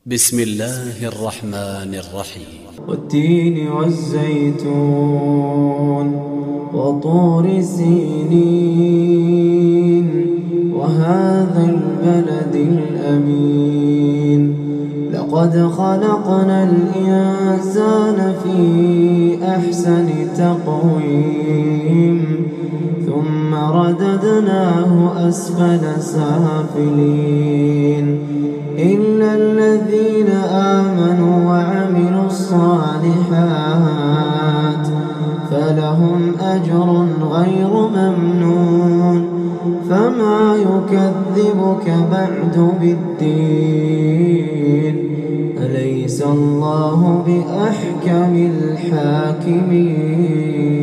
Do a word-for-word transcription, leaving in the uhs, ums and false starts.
بسم الله الرحمن الرحيم. والتين والزيتون وطور سينين وهذا البلد الأمين لقد خلقنا الإنسان في أحسن تقويم ثم رددناه أسفل سافلين إلا الذين آمنوا وعملوا الصالحات فلهم أجر غير ممنون فما يكذبك بعد بالدين أليس الله بأحكم الحاكمين.